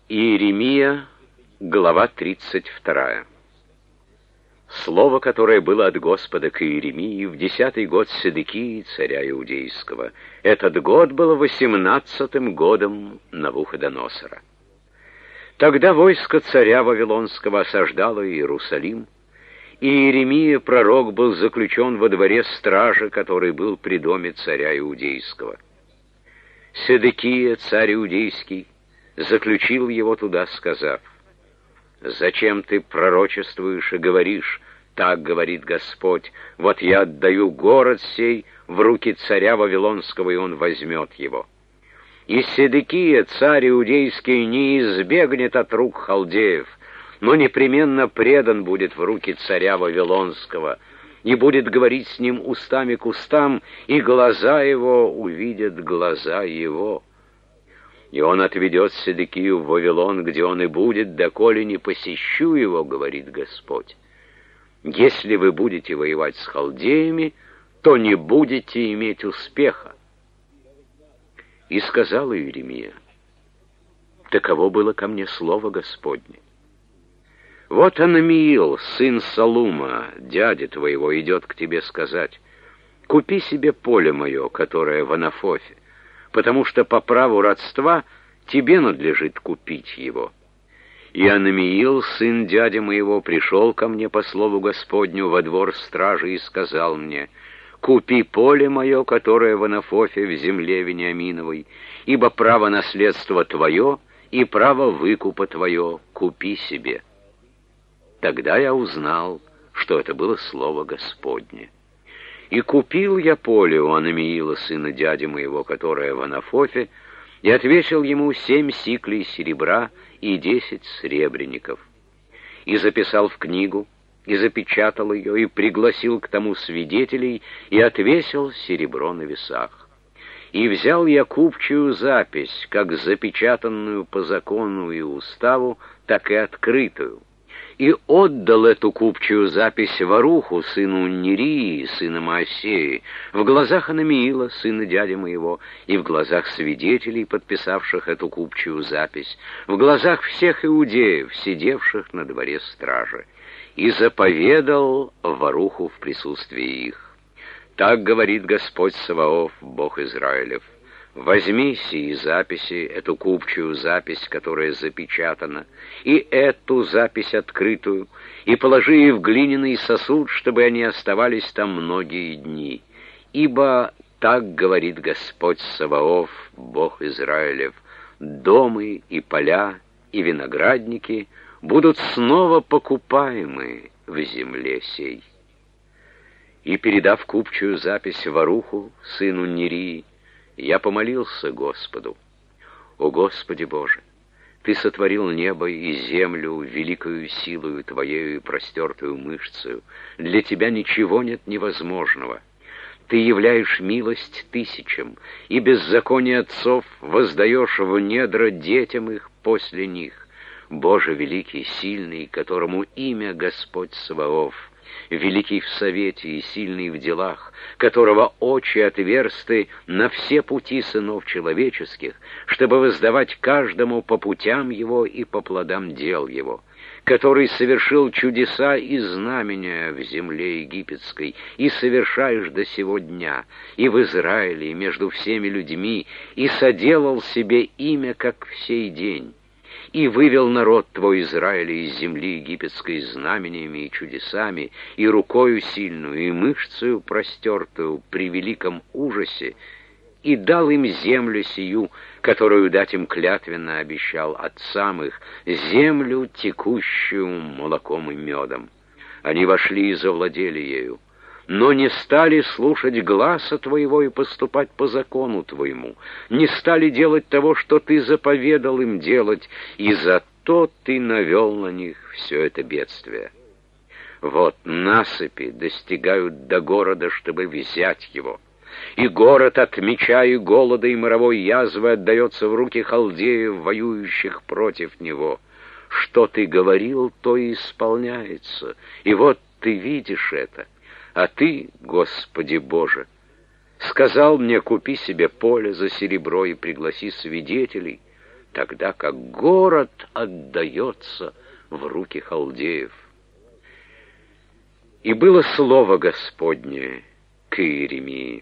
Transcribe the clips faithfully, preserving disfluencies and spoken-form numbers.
Иеремия, глава тридцать вторая. Слово, которое было от Господа к Иеремии в десятый год Седекии, царя Иудейского. Этот год был восемнадцатым годом Навуходоносора. Тогда войско царя Вавилонского осаждало Иерусалим, и Иеремия, пророк, был заключен во дворе стражи, который был при доме царя Иудейского. Седекия, царь Иудейский, заключил его туда, сказав: «Зачем ты пророчествуешь и говоришь, так говорит Господь, вот я отдаю город сей в руки царя Вавилонского, и он возьмет его. И Седекия, царь Иудейский, не избегнет от рук халдеев, но непременно предан будет в руки царя Вавилонского, и будет говорить с ним устами к устам, и глаза его увидят глаза его. И он отведет Седекию в Вавилон, где он и будет, доколе не посещу его, говорит Господь. Если вы будете воевать с халдеями, то не будете иметь успеха». И сказал Иеремия: «Таково было ко мне слово Господне. Вот Анамиил, сын Салума, дядя твоего, идет к тебе сказать: купи себе поле мое, которое в Анафофе, потому что по праву родства тебе надлежит купить его». И Анамиил, сын дяди моего, пришел ко мне по слову Господню во двор стражи и сказал мне: «Купи поле мое, которое в Анафофе, в земле Вениаминовой, ибо право наследства твое и право выкупа твое купи себе». Тогда я узнал, что это было слово Господне. И купил я поле у Анамиила, сына дяди моего, которое в Анафофе, и отвесил ему семь сиклей серебра и десять сребреников. И записал в книгу, и запечатал ее, и пригласил к тому свидетелей, и отвесил серебро на весах. И взял я купчую запись, как запечатанную по закону и уставу, так и открытую, и отдал эту купчую запись Варуху, сыну Нерии, сына Моосеи, в глазах Анамиила, сына дяди моего, и в глазах свидетелей, подписавших эту купчую запись, в глазах всех иудеев, сидевших на дворе стражи, и заповедал Варуху в присутствии их: «Так говорит Господь Саваоф, Бог Израилев: возьми сии записи, эту купчую запись, которая запечатана, и эту запись открытую, и положи их в глиняный сосуд, чтобы они оставались там многие дни. Ибо так говорит Господь Саваоф, Бог Израилев: домы и поля и виноградники будут снова покупаемы в земле сей». И, передав купчую запись Варуху, сыну Нерии, я помолился Господу: «О Господи Боже, Ты сотворил небо и землю великою силою Твоею и простертую мышцею. Для Тебя ничего нет невозможного. Ты являешь милость тысячам, и беззаконие отцов воздаешь в недра детям их после них. Боже великий, сильный, которому имя Господь Саваоф, великий в совете и сильный в делах, которого очи отверсты на все пути сынов человеческих, чтобы воздавать каждому по путям его и по плодам дел его, который совершил чудеса и знамения в земле египетской, и совершаешь до сего дня, и в Израиле, и между всеми людьми, и соделал себе имя, как в сей день, и вывел народ твой Израиля из земли египетской знамениями и чудесами, и рукою сильную, и мышцею простертую при великом ужасе, и дал им землю сию, которую дать им клятвенно обещал отцам их, землю, текущую молоком и медом. Они вошли и завладели ею, но не стали слушать гласа твоего и поступать по закону твоему, не стали делать того, что ты заповедал им делать, и зато ты навел на них все это бедствие. Вот насыпи достигают до города, чтобы взять его, и город от меча и голода и моровой язвы отдается в руки халдеев, воюющих против него. Что ты говорил, то и исполняется, и вот ты видишь это. А ты, Господи Боже, сказал мне: купи себе поле за серебро и пригласи свидетелей, тогда как город отдается в руки халдеев. И было слово Господне к Иеремии: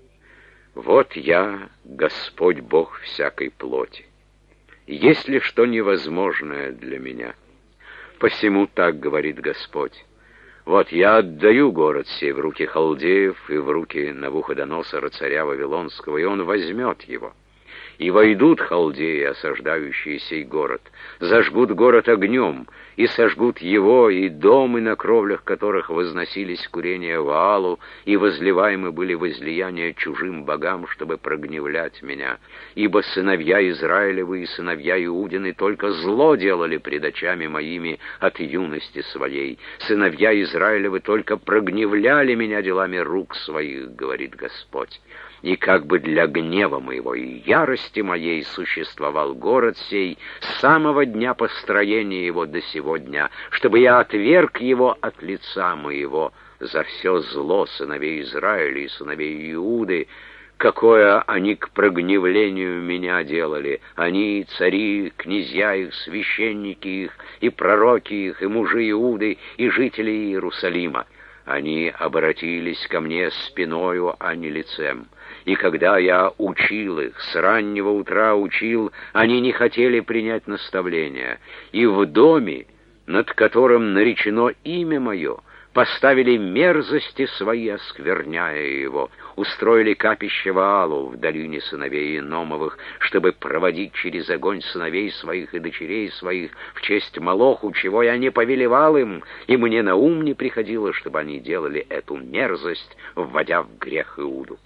вот я, Господь Бог всякой плоти. Есть ли что невозможное для меня? Посему так говорит Господь: вот я отдаю город сей в руки халдеев и в руки Навуходоносора, царя Вавилонского, и он возьмет его. И войдут халдеи, осаждающие сей город, зажгут город огнем, и сожгут его, и дом, и на кровлях которых возносились курения Ваалу, и возливаемы были возлияния чужим богам, чтобы прогневлять меня. Ибо сыновья Израилевы и сыновья Иудины только зло делали пред очами моими от юности своей. Сыновья Израилевы только прогневляли меня делами рук своих, говорит Господь. И как бы для гнева моего и ярости моей существовал город сей с самого дня построения его до сего дня, чтобы я отверг его от лица моего за все зло сыновей Израиля и сыновей Иуды, какое они к прогневлению меня делали, они, цари, князья их, священники их, и пророки их, и мужи Иуды, и жители Иерусалима. Они обратились ко мне спиною, а не лицем. И когда я учил их, с раннего утра учил, они не хотели принять наставления. И в доме, над которым наречено имя мое, поставили мерзости свои, оскверняя его, устроили капище Ваалу в долине сыновей Иномовых, чтобы проводить через огонь сыновей своих и дочерей своих в честь Молоху, чего я не повелевал им, и мне на ум не приходило, чтобы они делали эту мерзость, вводя в грех Иуду.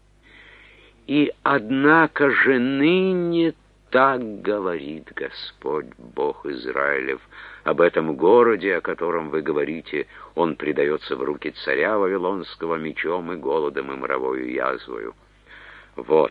И однако же ныне так говорит Господь Бог Израилев об этом городе, о котором вы говорите: он предается в руки царя Вавилонского мечом и голодом и мировою язвою. Вот,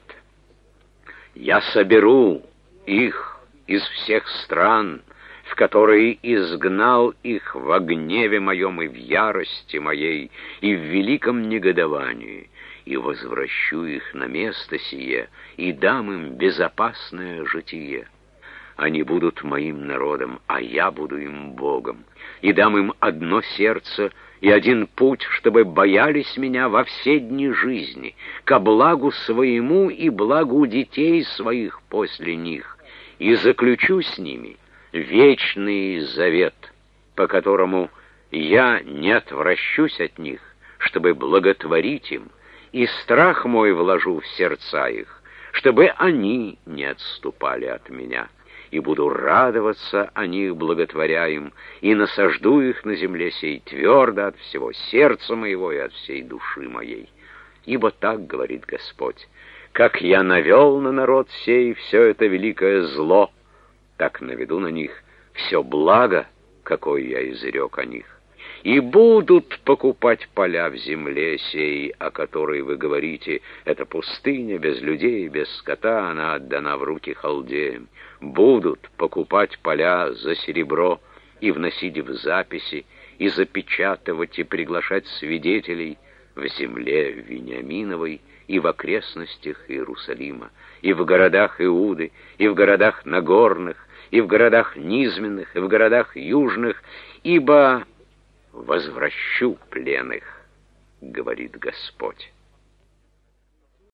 я соберу их из всех стран, в которые изгнал их во гневе моем и в ярости моей, и в великом негодовании, и возвращу их на место сие, и дам им безопасное житие. Они будут моим народом, а я буду им Богом, и дам им одно сердце и один путь, чтобы боялись меня во все дни жизни, ко благу своему и благу детей своих после них, и заключу с ними вечный завет, по которому я не отвращусь от них, чтобы благотворить им, и страх мой вложу в сердца их, чтобы они не отступали от меня, и буду радоваться о них, благотворя им, и насажду их на земле сей твердо от всего сердца моего и от всей души моей. Ибо так говорит Господь: как я навел на народ сей все это великое зло, так наведу на них все благо, какое я изрек о них. И будут покупать поля в земле сей, о которой вы говорите: это пустыня, без людей, без скота, она отдана в руки халдеям. Будут покупать поля за серебро и вносить в записи, и запечатывать, и приглашать свидетелей в земле Вениаминовой и в окрестностях Иерусалима, и в городах Иуды, и в городах Нагорных, и в городах низменных, и в городах южных, ибо возвращу плен их, говорит Господь.